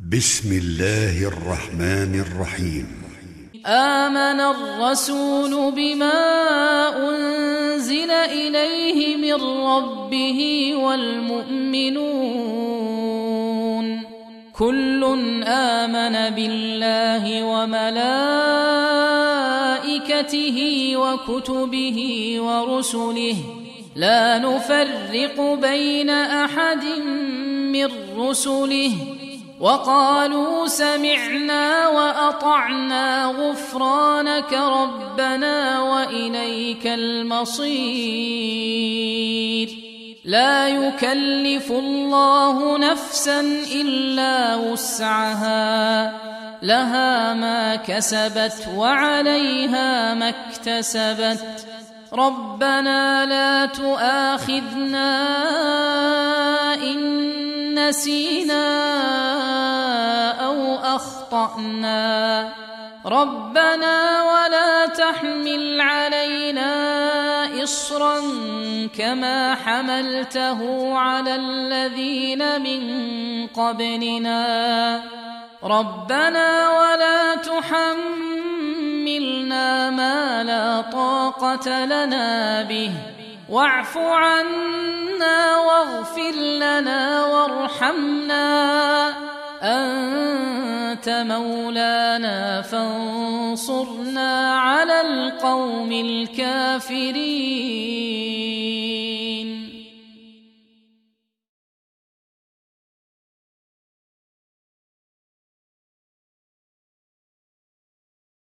بسم الله الرحمن الرحيم. آمن الرسول بما أنزل إليه من ربه والمؤمنون كل آمن بالله وملائكته وكتبه ورسله لا نفرق بين أحد من رسله وقالوا سمعنا وأطعنا غفرانك ربنا وإليك المصير. لا يكلف الله نفسا إلا وسعها لها ما كسبت وعليها ما اكتسبت ربنا لا تؤاخذنا إن نسينا أو أخطأنا ربنا ولا تحمل علينا إصرا كما حملته على الذين من قبلنا ربنا ولا تحملنا ما لا طاقة لنا به واعف عنا واغفر لنا وارحمنا أنت مولانا فانصرنا على القوم الكافرين.